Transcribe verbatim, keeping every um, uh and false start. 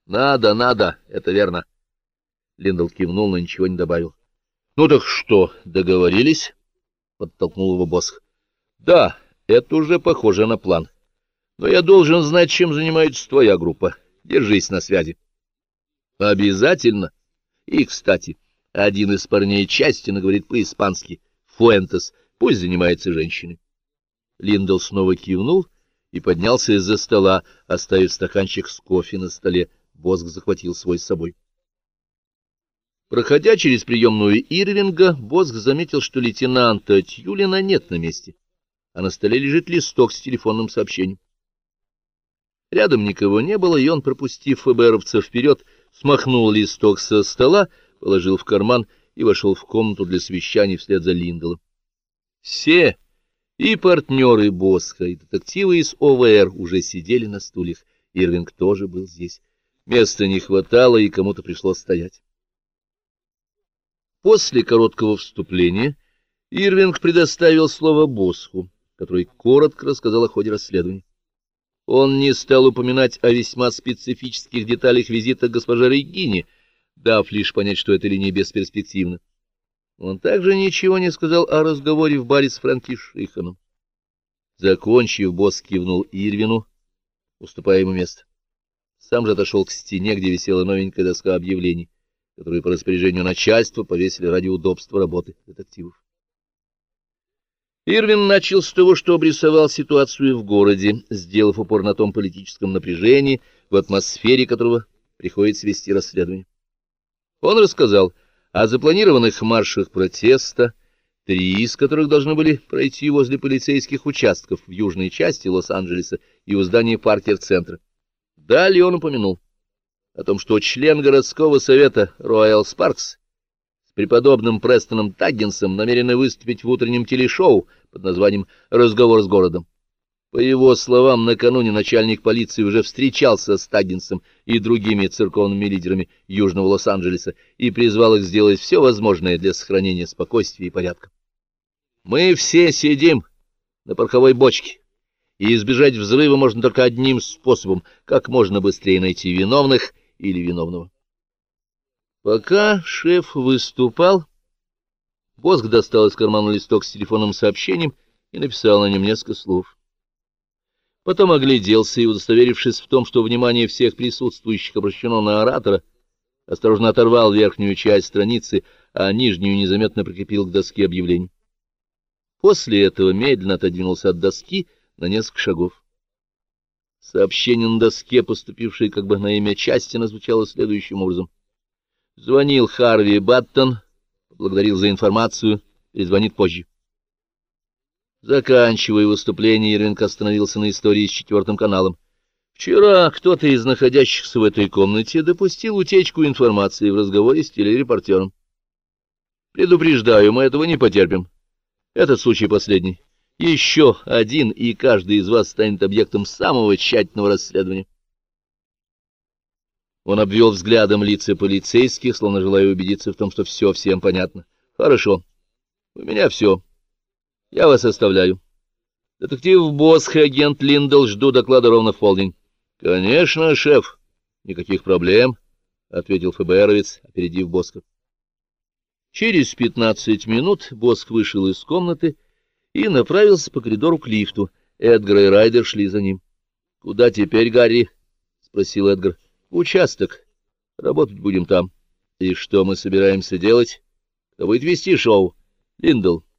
Надо, надо, это верно. Линдл кивнул, но ничего не добавил. — Ну так что, договорились? — подтолкнул его Босх. — Да, это уже похоже на план. Но я должен знать, чем занимается твоя группа. Держись на связи. — Обязательно. И, кстати, один из парней Частина говорит по-испански. Фуэнтес. Пусть занимается женщиной. Линдл снова кивнул и поднялся из-за стола, оставив стаканчик с кофе на столе. Босх захватил свой с собой. Проходя через приемную Ирвинга, Босх заметил, что лейтенанта Тьюлина нет на месте, а на столе лежит листок с телефонным сообщением. Рядом никого не было, и он, пропустив ФБРовца вперед, смахнул листок со стола, положил в карман и вошел в комнату для совещаний вслед за Линдлом. Все, и партнеры Босха, и детективы из ОВР уже сидели на стульях. Ирвинг тоже был здесь. Места не хватало, и кому-то пришлось стоять. После короткого вступления Ирвинг предоставил слово Босху, который коротко рассказал о ходе расследования. Он не стал упоминать о весьма специфических деталях визита госпожи Регине, дав лишь понять, что эта линия бесперспективна. Он также ничего не сказал о разговоре в баре с Фрэнки Шиханом. Закончив, Босх кивнул Ирвину, уступая ему место. Сам же отошел к стене, где висела новенькая доска объявлений, которую по распоряжению начальства повесили ради удобства работы детективов. Ирвин начал с того, что обрисовал ситуацию в городе, сделав упор на том политическом напряжении, в атмосфере которого приходится вести расследование. Он рассказал о запланированных маршах протеста, три из которых должны были пройти возле полицейских участков в южной части Лос-Анджелеса и у здания Паркер-центра. Далее он упомянул о том, что член городского совета Роyal Sparks с преподобным Престоном Таггинсом намерены выступить в утреннем телешоу под названием «Разговор с городом». По его словам, накануне начальник полиции уже встречался с Таггинсом и другими церковными лидерами Южного Лос-Анджелеса и призвал их сделать все возможное для сохранения спокойствия и порядка. «Мы все сидим на пороховой бочке, и избежать взрыва можно только одним способом — как можно быстрее найти виновных или виновного». Пока шеф выступал, Босх достал из кармана листок с телефонным сообщением и написал на нем несколько слов. Потом огляделся и, удостоверившись в том, что внимание всех присутствующих обращено на оратора, осторожно оторвал верхнюю часть страницы, а нижнюю незаметно прикрепил к доске объявлений. После этого медленно отодвинулся от доски на несколько шагов. Сообщение на доске, поступившее как бы на имя Частина, звучало следующим образом. Звонил Харви Баттон, поблагодарил за информацию, перезвонит позже. Заканчивая выступление, Ирвинг остановился на истории с четвертым каналом. Вчера кто-то из находящихся в этой комнате допустил утечку информации в разговоре с телерепортером. Предупреждаю, мы этого не потерпим. Этот случай последний. Еще один, и каждый из вас станет объектом самого тщательного расследования. Он обвел взглядом лица полицейских, словно желая убедиться в том, что все всем понятно. Хорошо. У меня все. Я вас оставляю. Детектив Босх и агент Линдл, жду доклада ровно в полдень. — Конечно, шеф. Никаких проблем, — ответил ФБРовец, опередив Босха. Через пятнадцать минут Босх вышел из комнаты и направился по коридору к лифту. Эдгар и Райдер шли за ним. — Куда теперь, Гарри? — спросил Эдгар. — В участок. Работать будем там. — И что мы собираемся делать? Кто будет вести шоу? — Линдл.